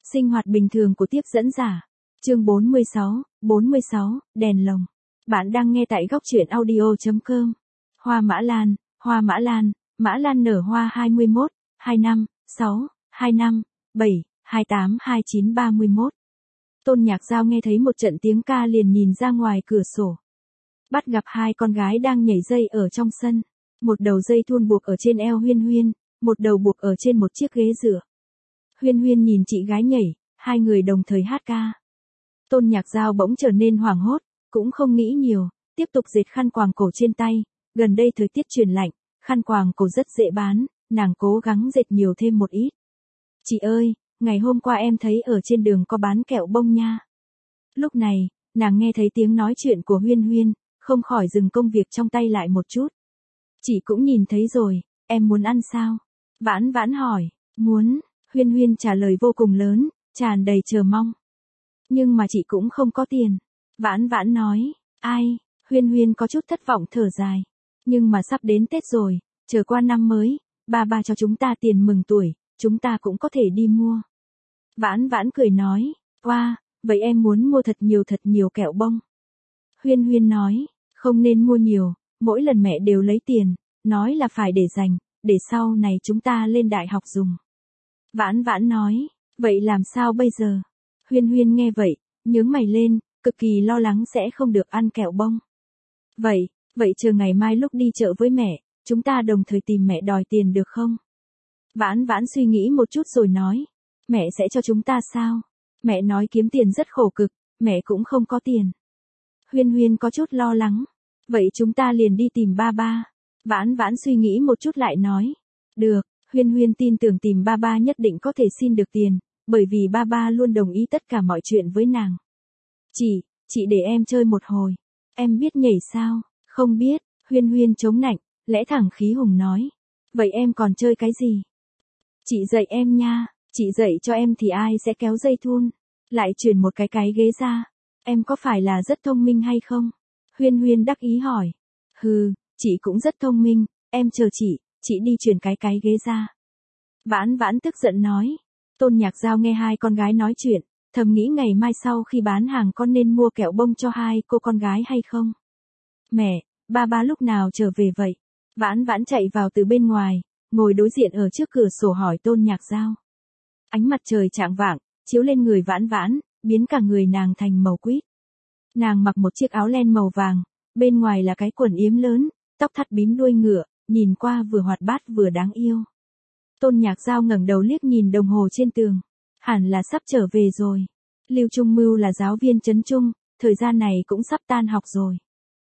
Sinh hoạt bình thường của tiếp dẫn giả. Chương 46, đèn lồng. Bạn đang nghe tại góc truyện audio.com. Hoa mã lan nở hoa 21, 25, 6, 25, 7, 28, 29, 31. Tôn Nhạc Giao nghe thấy một trận tiếng ca liền nhìn ra ngoài cửa sổ. Bắt gặp hai con gái đang nhảy dây ở trong sân. Một đầu dây thun buộc ở trên eo Huyên Huyên, một đầu buộc ở trên một chiếc ghế dựa. Huyên Huyên nhìn chị gái nhảy, hai người đồng thời hát ca. Tôn Nhạc Giao bỗng trở nên hoảng hốt, cũng không nghĩ nhiều, tiếp tục dệt khăn quàng cổ trên tay. Gần đây thời tiết chuyển lạnh, khăn quàng cổ rất dễ bán, nàng cố gắng dệt nhiều thêm một ít. Chị ơi, ngày hôm qua em thấy ở trên đường có bán kẹo bông nha. Lúc này, nàng nghe thấy tiếng nói chuyện của Huyên Huyên, không khỏi dừng công việc trong tay lại một chút. Chị cũng nhìn thấy rồi, em muốn ăn sao? Vãn Vãn hỏi, muốn. Huyên Huyên trả lời vô cùng lớn, tràn đầy chờ mong. Nhưng mà chị cũng không có tiền. Vãn Vãn nói, ai? Huyên Huyên có chút thất vọng thở dài. Nhưng mà sắp đến Tết rồi, chờ qua năm mới, ba cho chúng ta tiền mừng tuổi, chúng ta cũng có thể đi mua. Vãn Vãn cười nói, wow, vậy em muốn mua thật nhiều kẹo bông. Huyên Huyên nói, không nên mua nhiều, mỗi lần mẹ đều lấy tiền, nói là phải để dành, để sau này chúng ta lên đại học dùng. Vãn Vãn nói, vậy làm sao bây giờ? Huyên Huyên nghe vậy, nhướng mày lên, cực kỳ lo lắng sẽ không được ăn kẹo bông. Vậy chờ ngày mai lúc đi chợ với mẹ, chúng ta đồng thời tìm mẹ đòi tiền được không? Vãn Vãn suy nghĩ một chút rồi nói, mẹ sẽ cho chúng ta sao? Mẹ nói kiếm tiền rất khổ cực, mẹ cũng không có tiền. Huyên Huyên có chút lo lắng, vậy chúng ta liền đi tìm ba. Vãn Vãn suy nghĩ một chút lại nói, được. Huyên Huyên tin tưởng tìm ba nhất định có thể xin được tiền, bởi vì ba luôn đồng ý tất cả mọi chuyện với nàng. Chị để em chơi một hồi. Em biết nhảy sao? Không biết. Huyên Huyên chống nạnh, lẽ thẳng khí hùng nói. Vậy em còn chơi cái gì? Chị dạy em nha, chị dạy cho em thì ai sẽ kéo dây thun, lại chuyển một cái ghế ra. Em có phải là rất thông minh hay không? Huyên Huyên đắc ý hỏi. Hừ, chị cũng rất thông minh, em chờ chị đi chuyển cái ghế ra. Vãn Vãn tức giận nói. Tôn Nhạc Giao nghe hai con gái nói chuyện, thầm nghĩ ngày mai sau khi bán hàng con nên mua kẹo bông cho hai cô con gái hay không? Mẹ, ba lúc nào trở về vậy? Vãn Vãn chạy vào từ bên ngoài, ngồi đối diện ở trước cửa sổ hỏi Tôn Nhạc Giao. Ánh mặt trời chạng vạng, chiếu lên người Vãn Vãn, biến cả người nàng thành màu quýt. Nàng mặc một chiếc áo len màu vàng, bên ngoài là cái quần yếm lớn, tóc thắt bím đuôi ngựa, nhìn qua vừa hoạt bát vừa đáng yêu. Tôn Nhạc Giao ngẩng đầu liếc nhìn đồng hồ trên tường. Hẳn là sắp trở về rồi. Lưu Trung Mưu là giáo viên trấn trung, thời gian này cũng sắp tan học rồi.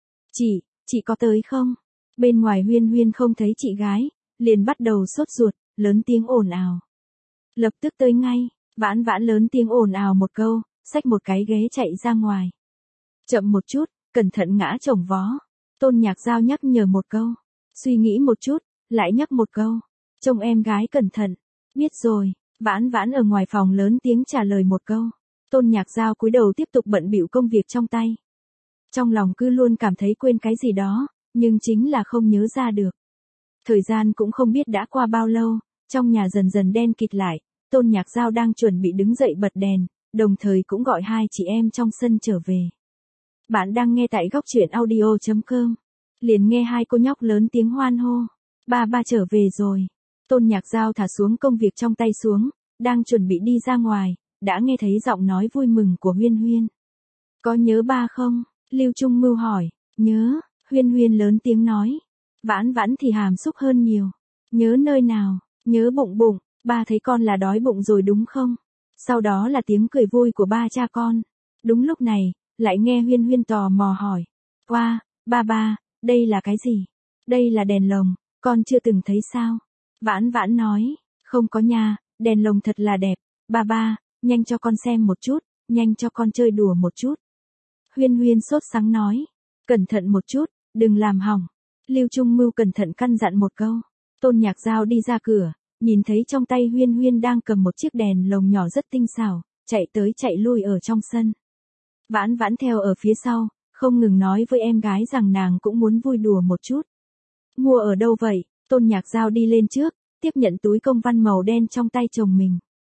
Chị có tới không? Bên ngoài Huyên Huyên không thấy chị gái, liền bắt đầu sốt ruột, lớn tiếng ồn ào. Lập tức tới ngay, Vãn Vãn lớn tiếng ồn ào một câu, xách một cái ghế chạy ra ngoài. Chậm một chút, cẩn thận ngã chồng vó. Tôn Nhạc Giao nhắc nhở một câu. Suy nghĩ một chút, lại nhắc một câu. Trông em gái cẩn thận. Biết rồi. Vãn Vãn ở ngoài phòng lớn tiếng trả lời một câu. Tôn Nhạc Giao cúi đầu tiếp tục bận bịu công việc trong tay. Trong lòng cứ luôn cảm thấy quên cái gì đó, nhưng chính là không nhớ ra được. Thời gian cũng không biết đã qua bao lâu, trong nhà dần dần đen kịt lại. Tôn Nhạc Giao đang chuẩn bị đứng dậy bật đèn, đồng thời cũng gọi hai chị em trong sân trở về. Bạn đang nghe tại góc truyện audio.com. Liền nghe hai cô nhóc lớn tiếng hoan hô. Ba trở về rồi. Tôn Nhạc Giao thả xuống công việc trong tay xuống, đang chuẩn bị đi ra ngoài, đã nghe thấy giọng nói vui mừng của Huyên Huyên. Có nhớ ba không? Lưu Trung Mưu hỏi. Nhớ, Huyên Huyên lớn tiếng nói. Vãn Vãn thì hàm xúc hơn nhiều. Nhớ nơi nào? Nhớ bụng, ba thấy con là đói bụng rồi đúng không? Sau đó là tiếng cười vui của ba cha con. Đúng lúc này, lại nghe Huyên Huyên tò mò hỏi. Wow, ba, đây là cái gì? Đây là đèn lồng, con chưa từng thấy sao? Vãn Vãn nói, không có nha, đèn lồng thật là đẹp. Ba, nhanh cho con xem một chút, nhanh cho con chơi đùa một chút. Huyên Huyên sốt sắng nói, cẩn thận một chút, đừng làm hỏng. Lưu Trung Mưu cẩn thận căn dặn một câu. Tôn Nhạc Giao đi ra cửa, nhìn thấy trong tay Huyên Huyên đang cầm một chiếc đèn lồng nhỏ rất tinh xảo, chạy tới chạy lui ở trong sân. Vãn Vãn theo ở phía sau, không ngừng nói với em gái rằng nàng cũng muốn vui đùa một chút. Mua ở đâu vậy? Tôn Nhạc Giao đi lên trước, tiếp nhận túi công văn màu đen trong tay chồng mình.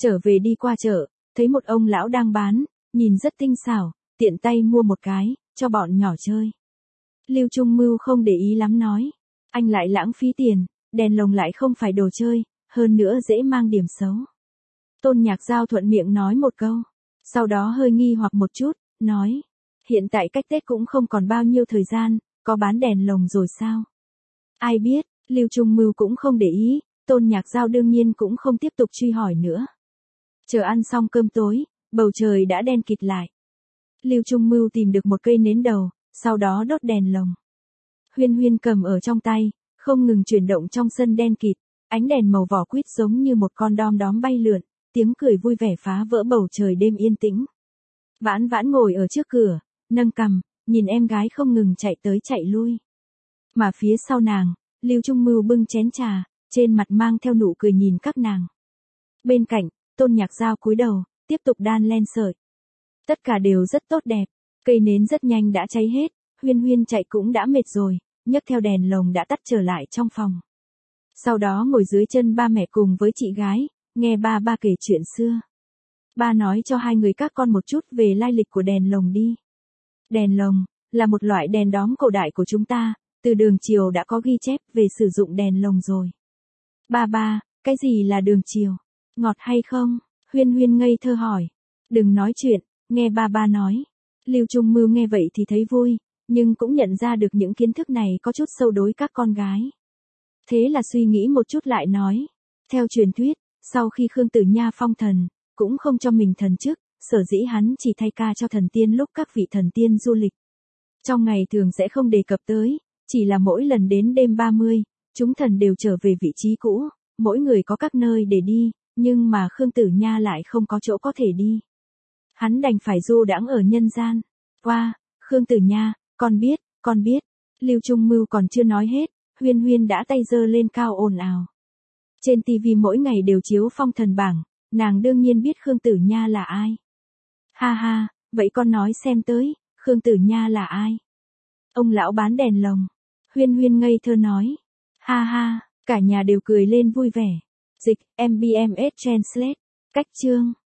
Trở về đi qua chợ, thấy một ông lão đang bán, nhìn rất tinh xảo, tiện tay mua một cái, cho bọn nhỏ chơi. Lưu Trung Mưu không để ý lắm nói. Anh lại lãng phí tiền, đèn lồng lại không phải đồ chơi, hơn nữa dễ mang điểm xấu. Tôn Nhạc Giao thuận miệng nói một câu. Sau đó hơi nghi hoặc một chút, nói. Hiện tại cách Tết cũng không còn bao nhiêu thời gian, có bán đèn lồng rồi sao? Ai biết, Lưu Trung Mưu cũng không để ý, Tôn Nhạc Giao đương nhiên cũng không tiếp tục truy hỏi nữa. Chờ ăn xong cơm tối, bầu trời đã đen kịt lại. Lưu Trung Mưu tìm được một cây nến đầu, sau đó đốt đèn lồng. Huyên Huyên cầm ở trong tay, không ngừng chuyển động trong sân đen kịt, ánh đèn màu vỏ quýt giống như một con đom đóm bay lượn, tiếng cười vui vẻ phá vỡ bầu trời đêm yên tĩnh. Vãn Vãn ngồi ở trước cửa, nâng cằm, nhìn em gái không ngừng chạy tới chạy lui. Mà phía sau nàng, Lưu Trung Mưu bưng chén trà, trên mặt mang theo nụ cười nhìn các nàng. Bên cạnh, Tôn Nhạc Giao cúi đầu, tiếp tục đan len sợi. Tất cả đều rất tốt đẹp, cây nến rất nhanh đã cháy hết, Huyên Huyên chạy cũng đã mệt rồi, nhấc theo đèn lồng đã tắt trở lại trong phòng. Sau đó ngồi dưới chân ba mẹ cùng với chị gái, nghe ba kể chuyện xưa. Ba nói cho hai người các con một chút về lai lịch của đèn lồng đi. Đèn lồng là một loại đèn đóm cổ đại của chúng ta, từ đường Triều đã có ghi chép về sử dụng đèn lồng rồi. Ba, cái gì là đường Triều? Ngọt hay không? Huyên Huyên ngây thơ hỏi. Đừng nói chuyện, nghe ba nói. Lưu Trung Mưu nghe vậy thì thấy vui, nhưng cũng nhận ra được những kiến thức này có chút sâu đối các con gái. Thế là suy nghĩ một chút lại nói. Theo truyền thuyết, sau khi Khương Tử Nha phong thần, cũng không cho mình thần chức, sở dĩ hắn chỉ thay ca cho thần tiên lúc các vị thần tiên du lịch. Trong ngày thường sẽ không đề cập tới, chỉ là mỗi lần đến đêm 30, chúng thần đều trở về vị trí cũ, mỗi người có các nơi để đi, nhưng mà Khương Tử Nha lại không có chỗ có thể đi. Hắn đành phải du đãng ở nhân gian. Qua, Khương Tử Nha, con biết. Lưu Trung Mưu còn chưa nói hết, Huyên Huyên đã tay giơ lên cao ồn ào. Trên TV mỗi ngày đều chiếu phong thần bảng, nàng đương nhiên biết Khương Tử Nha là ai. Ha ha, vậy con nói xem tới, Khương Tử Nha là ai? Ông lão bán đèn lồng. Huyên Huyên ngây thơ nói. Ha ha, cả nhà đều cười lên vui vẻ. Dịch, MBMS Translate. Cách chương.